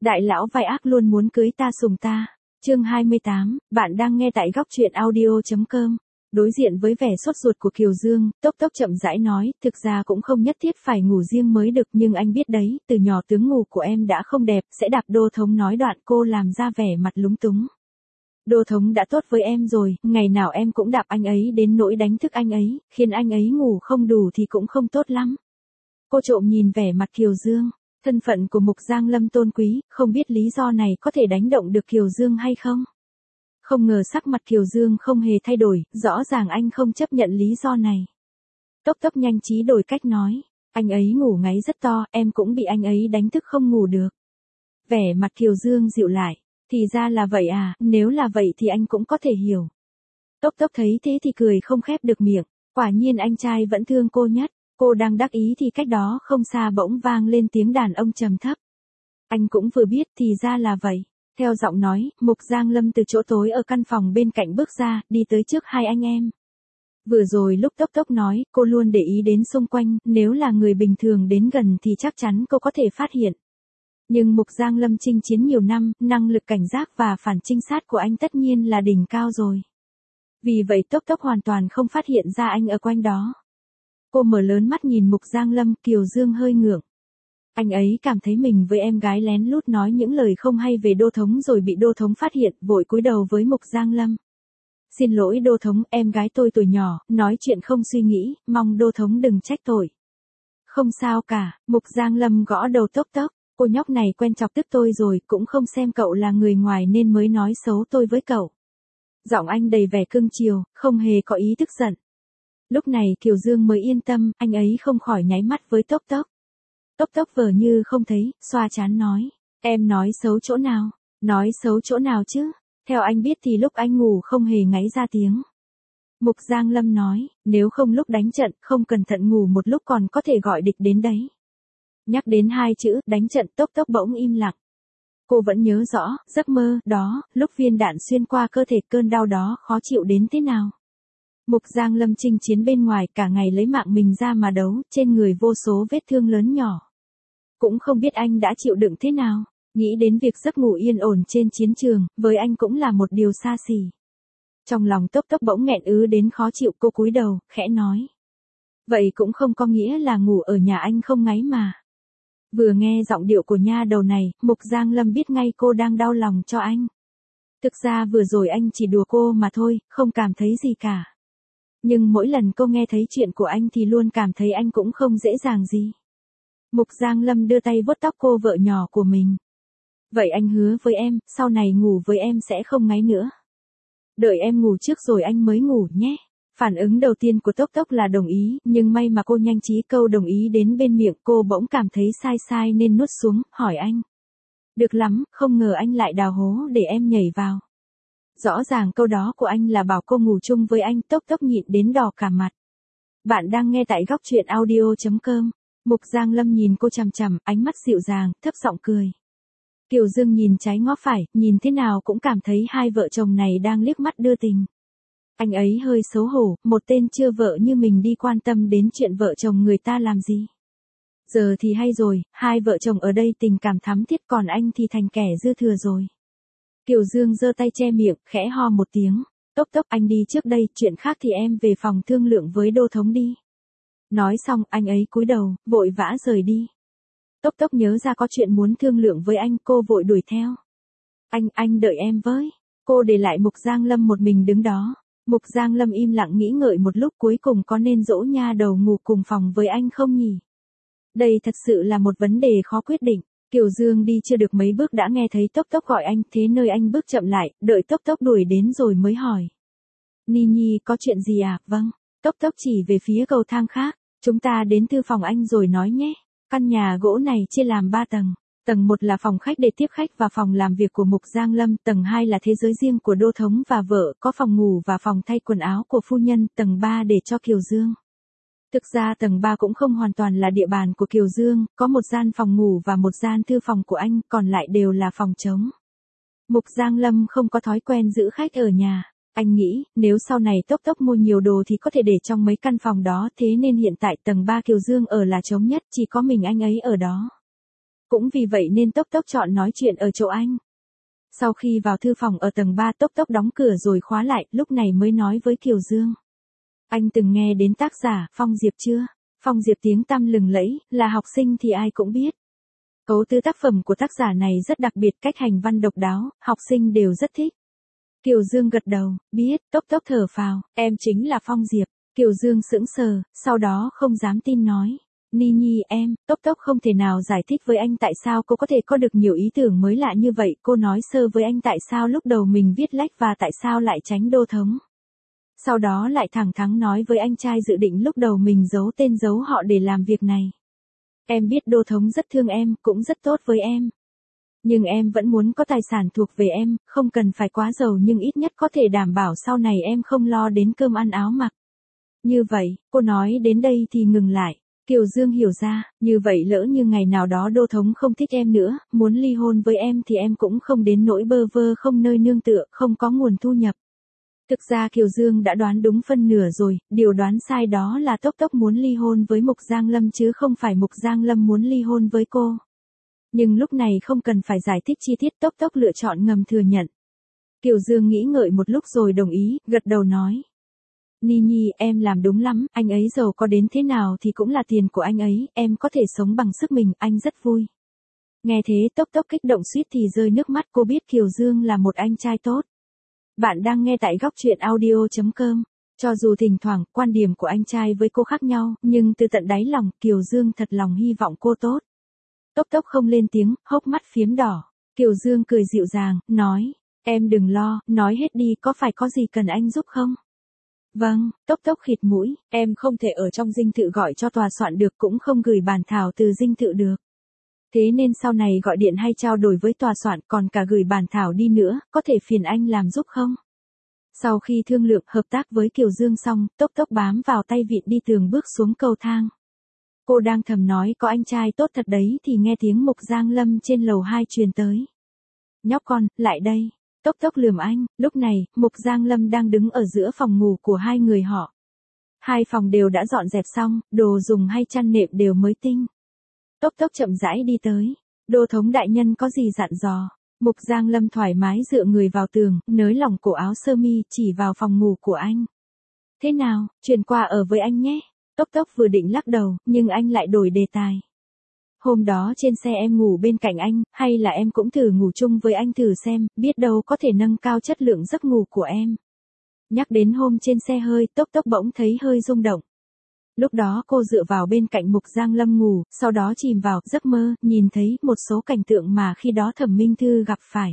Đại lão vai ác luôn muốn cưới ta sùng ta. Chương 28, bạn đang nghe tại góc truyện audio.com. Đối diện với vẻ sốt ruột của Kiều Dương, Tốc Tốc chậm rãi nói, thực ra cũng không nhất thiết phải ngủ riêng mới được, nhưng anh biết đấy, từ nhỏ tướng ngủ của em đã không đẹp, sẽ đạp Đô Thống. Nói đoạn cô làm ra vẻ mặt lúng túng. Đô Thống đã tốt với em rồi, ngày nào em cũng đạp anh ấy đến nỗi đánh thức anh ấy, khiến anh ấy ngủ không đủ thì cũng không tốt lắm. Cô trộm nhìn vẻ mặt Kiều Dương. Thân phận của Mục Giang Lâm tôn quý, không biết lý do này có thể đánh động được Kiều Dương hay không? Không ngờ sắc mặt Kiều Dương không hề thay đổi, rõ ràng anh không chấp nhận lý do này. Tốc Tốc nhanh trí đổi cách nói, anh ấy ngủ ngáy rất to, em cũng bị anh ấy đánh thức không ngủ được. Vẻ mặt Kiều Dương dịu lại, thì ra là vậy à, nếu là vậy thì anh cũng có thể hiểu. Tốc Tốc thấy thế thì cười không khép được miệng, quả nhiên anh trai vẫn thương cô nhất. Cô đang đắc ý thì cách đó không xa bỗng vang lên tiếng đàn ông trầm thấp. Anh cũng vừa biết thì ra là vậy. Theo giọng nói, Mục Giang Lâm từ chỗ tối ở căn phòng bên cạnh bước ra, đi tới trước hai anh em. Vừa rồi lúc Tốc Tốc nói, cô luôn để ý đến xung quanh, nếu là người bình thường đến gần thì chắc chắn cô có thể phát hiện. Nhưng Mục Giang Lâm chinh chiến nhiều năm, năng lực cảnh giác và phản trinh sát của anh tất nhiên là đỉnh cao rồi. Vì vậy Tốc Tốc hoàn toàn không phát hiện ra anh ở quanh đó. Cô mở lớn mắt nhìn Mục Giang Lâm, Kiều Dương hơi ngượng. Anh ấy cảm thấy mình với em gái lén lút nói những lời không hay về Đô Thống rồi bị Đô Thống phát hiện, vội cúi đầu với Mục Giang Lâm. Xin lỗi Đô Thống, em gái tôi tuổi nhỏ, nói chuyện không suy nghĩ, mong Đô Thống đừng trách tội. Không sao cả, Mục Giang Lâm gõ đầu Tốc Tốc, cô nhóc này quen chọc tức tôi rồi, cũng không xem cậu là người ngoài nên mới nói xấu tôi với cậu. Giọng anh đầy vẻ cưng chiều, không hề có ý tức giận. Lúc này Kiều Dương mới yên tâm, anh ấy không khỏi nháy mắt với Tốc Tốc. Tốc Tốc vờ như không thấy, xoa trán nói, em nói xấu chỗ nào, nói xấu chỗ nào chứ, theo anh biết thì lúc anh ngủ không hề ngáy ra tiếng. Mục Giang Lâm nói, nếu không lúc đánh trận, không cẩn thận ngủ một lúc còn có thể gọi địch đến đấy. Nhắc đến hai chữ, đánh trận, Tốc Tốc bỗng im lặng. Cô vẫn nhớ rõ, giấc mơ, đó, lúc viên đạn xuyên qua cơ thể cơn đau đó khó chịu đến thế nào. Mục Giang Lâm chinh chiến bên ngoài cả ngày lấy mạng mình ra mà đấu, trên người vô số vết thương lớn nhỏ. Cũng không biết anh đã chịu đựng thế nào, nghĩ đến việc giấc ngủ yên ổn trên chiến trường, với anh cũng là một điều xa xỉ. Trong lòng Tốc Tốc bỗng nghẹn đến khó chịu, cô cúi đầu, khẽ nói. Vậy cũng không có nghĩa là ngủ ở nhà anh không ngáy mà. Vừa nghe giọng điệu của nha đầu này, Mục Giang Lâm biết ngay cô đang đau lòng cho anh. Thực ra vừa rồi anh chỉ đùa cô mà thôi, không cảm thấy gì cả. Nhưng mỗi lần cô nghe thấy chuyện của anh thì luôn cảm thấy anh cũng không dễ dàng gì. Mục Giang Lâm đưa tay vuốt tóc cô vợ nhỏ của mình. Vậy anh hứa với em, sau này ngủ với em sẽ không ngáy nữa. Đợi em ngủ trước rồi anh mới ngủ nhé. Phản ứng đầu tiên của Tốc Tốc là đồng ý, nhưng may mà cô nhanh trí câu đồng ý đến bên miệng, cô bỗng cảm thấy sai sai nên nuốt xuống, hỏi anh. Được lắm, không ngờ anh lại đào hố để em nhảy vào. Rõ ràng câu đó của anh là bảo cô ngủ chung với anh. Tốc Tốc nhịn đến đỏ cả mặt. Bạn đang nghe tại góc truyện audio.com. Mục Giang Lâm nhìn cô chằm chằm, ánh mắt dịu dàng, thấp giọng cười. Kiều Dương nhìn trái ngó phải, nhìn thế nào cũng cảm thấy hai vợ chồng này đang liếc mắt đưa tình. Anh ấy hơi xấu hổ, một tên chưa vợ như mình đi quan tâm đến chuyện vợ chồng người ta làm gì. Giờ thì hay rồi, hai vợ chồng ở đây tình cảm thắm thiết, còn anh thì thành kẻ dư thừa rồi. Kiều Dương giơ tay che miệng, khẽ ho một tiếng. Tốc Tốc, anh đi trước đây, chuyện khác thì em về phòng thương lượng với Đô Thống đi. Nói xong, anh ấy cúi đầu, vội vã rời đi. Tốc Tốc nhớ ra có chuyện muốn thương lượng với anh, cô vội đuổi theo. Anh đợi em với. Cô để lại Mục Giang Lâm một mình đứng đó. Mục Giang Lâm im lặng nghĩ ngợi một lúc, cuối cùng có nên dỗ nha đầu ngủ cùng phòng với anh không nhỉ? Đây thật sự là một vấn đề khó quyết định. Kiều Dương đi chưa được mấy bước đã nghe thấy Tốc Tốc gọi anh, thế nơi anh bước chậm lại, đợi Tốc Tốc đuổi đến rồi mới hỏi. Ni Nhi, có chuyện gì à? Vâng. Tốc Tốc chỉ về phía cầu thang khác. Chúng ta đến thư phòng anh rồi nói nhé. Căn nhà gỗ này chia làm 3 tầng. Tầng 1 là phòng khách để tiếp khách và phòng làm việc của Mục Giang Lâm. Tầng 2 là thế giới riêng của Đô Thống và vợ, có phòng ngủ và phòng thay quần áo của phu nhân. Tầng 3 để cho Kiều Dương. Thực ra tầng 3 cũng không hoàn toàn là địa bàn của Kiều Dương, có một gian phòng ngủ và một gian thư phòng của anh, còn lại đều là phòng trống. Mục Giang Lâm không có thói quen giữ khách ở nhà. Anh nghĩ, nếu sau này Tốc Tốc mua nhiều đồ thì có thể để trong mấy căn phòng đó, thế nên hiện tại tầng 3 Kiều Dương ở là trống nhất, chỉ có mình anh ấy ở đó. Cũng vì vậy nên Tốc Tốc chọn nói chuyện ở chỗ anh. Sau khi vào thư phòng ở tầng 3, Tốc Tốc đóng cửa rồi khóa lại, lúc này mới nói với Kiều Dương. Anh từng nghe đến tác giả Phong Diệp chưa? Phong Diệp tiếng tăm lừng lẫy, là học sinh thì ai cũng biết. Cấu tứ tác phẩm của tác giả này rất đặc biệt, cách hành văn độc đáo, học sinh đều rất thích. Kiều Dương gật đầu, biết. Tốc Tốc thở phào, em chính là Phong Diệp. Kiều Dương sững sờ, sau đó không dám tin nói. Ni Nhi em. Tốc Tốc không thể nào giải thích với anh tại sao cô có thể có được nhiều ý tưởng mới lạ như vậy. Cô nói sơ với anh tại sao lúc đầu mình viết lách và tại sao lại tránh Đô Thống. Sau đó lại thẳng thắn nói với anh trai dự định lúc đầu mình giấu tên giấu họ để làm việc này. Em biết Đô Thống rất thương em, cũng rất tốt với em. Nhưng em vẫn muốn có tài sản thuộc về em, không cần phải quá giàu nhưng ít nhất có thể đảm bảo sau này em không lo đến cơm ăn áo mặc. Như vậy, cô nói đến đây thì ngừng lại. Kiều Dương hiểu ra, như vậy lỡ như ngày nào đó Đô Thống không thích em nữa, muốn ly hôn với em thì em cũng không đến nỗi bơ vơ không nơi nương tựa, không có nguồn thu nhập. Thực ra Kiều Dương đã đoán đúng phân nửa rồi, điều đoán sai đó là Tốc Tốc muốn ly hôn với Mục Giang Lâm chứ không phải Mục Giang Lâm muốn ly hôn với cô. Nhưng lúc này không cần phải giải thích chi tiết, Tốc Tốc lựa chọn ngầm thừa nhận. Kiều Dương nghĩ ngợi một lúc rồi đồng ý, gật đầu nói. Ni Nhi em làm đúng lắm, anh ấy giàu có đến thế nào thì cũng là tiền của anh ấy, em có thể sống bằng sức mình, anh rất vui. Nghe thế Tốc Tốc kích động suýt thì rơi nước mắt, cô biết Kiều Dương là một anh trai tốt. Bạn đang nghe tại góc truyện audio.com. Cho dù thỉnh thoảng quan điểm của anh trai với cô khác nhau, nhưng từ tận đáy lòng Kiều Dương thật lòng hy vọng cô tốt. Tốc Tốc không lên tiếng, hốc mắt phiếm đỏ. Kiều Dương cười dịu dàng, nói, em đừng lo, nói hết đi, có phải có gì cần anh giúp không? Vâng. Tốc Tốc khịt mũi, em không thể ở trong dinh thự gọi cho tòa soạn được, cũng không gửi bản thảo từ dinh thự được. Thế nên sau này gọi điện hay trao đổi với tòa soạn, còn cả gửi bản thảo đi nữa, có thể phiền anh làm giúp không? Sau khi thương lượng hợp tác với Kiều Dương xong, Tốc Tốc bám vào tay vịn đi tường bước xuống cầu thang. Cô đang thầm nói có anh trai tốt thật đấy thì nghe tiếng Mục Giang Lâm trên lầu 2 truyền tới. Nhóc con, lại đây. Tốc Tốc lườm anh, lúc này, Mục Giang Lâm đang đứng ở giữa phòng ngủ của hai người họ. Hai phòng đều đã dọn dẹp xong, đồ dùng hay chăn nệm đều mới tinh. Tốc Tốc chậm rãi đi tới. Đô Thống đại nhân có gì dặn dò? Mục Giang Lâm thoải mái dựa người vào tường, nới lỏng cổ áo sơ mi chỉ vào phòng ngủ của anh. Thế nào, chuyển qua ở với anh nhé. Tốc Tốc vừa định lắc đầu, nhưng anh lại đổi đề tài. Hôm đó trên xe em ngủ bên cạnh anh, hay là em cũng thử ngủ chung với anh thử xem, biết đâu có thể nâng cao chất lượng giấc ngủ của em. Nhắc đến hôm trên xe hơi, Tốc Tốc bỗng thấy hơi rung động. Lúc đó cô dựa vào bên cạnh Mục Giang Lâm ngủ, sau đó chìm vào giấc mơ, nhìn thấy một số cảnh tượng mà khi đó Thẩm Minh Thư gặp phải.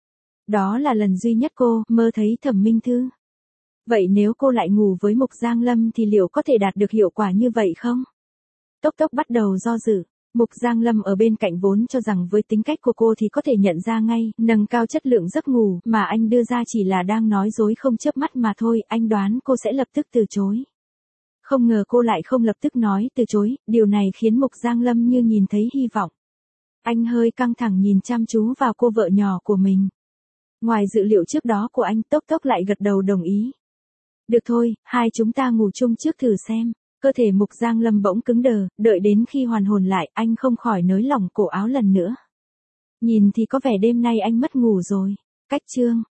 Đó là lần duy nhất cô mơ thấy Thẩm Minh Thư. Vậy nếu cô lại ngủ với Mục Giang Lâm thì liệu có thể đạt được hiệu quả như vậy không? Tốc Tốc bắt đầu do dự. Mục Giang Lâm ở bên cạnh vốn cho rằng với tính cách của cô thì có thể nhận ra ngay, nâng cao chất lượng giấc ngủ mà anh đưa ra chỉ là đang nói dối không chớp mắt mà thôi, anh đoán cô sẽ lập tức từ chối. Không ngờ cô lại không lập tức nói từ chối, điều này khiến Mục Giang Lâm như nhìn thấy hy vọng. Anh hơi căng thẳng nhìn chăm chú vào cô vợ nhỏ của mình. Ngoài dự liệu trước đó của anh, Tốc Tốc lại gật đầu đồng ý. Được thôi, hai chúng ta ngủ chung trước thử xem. Cơ thể Mục Giang Lâm bỗng cứng đờ, đợi đến khi hoàn hồn lại, anh không khỏi nới lỏng cổ áo lần nữa. Nhìn thì có vẻ đêm nay anh mất ngủ rồi. Cách chương.